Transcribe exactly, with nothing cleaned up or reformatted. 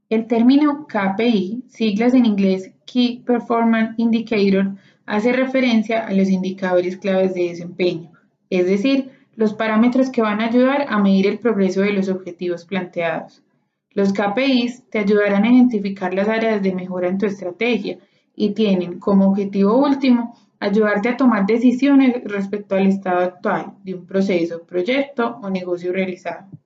El término K P I, siglas en inglés Key Performance Indicator, hace referencia a los indicadores claves de desempeño, es decir, los parámetros que van a ayudar a medir el progreso de los objetivos planteados. Los K P Is te ayudarán a identificar las áreas de mejora en tu estrategia y tienen como objetivo último ayudarte a tomar decisiones respecto al estado actual de un proceso, proyecto o negocio realizado.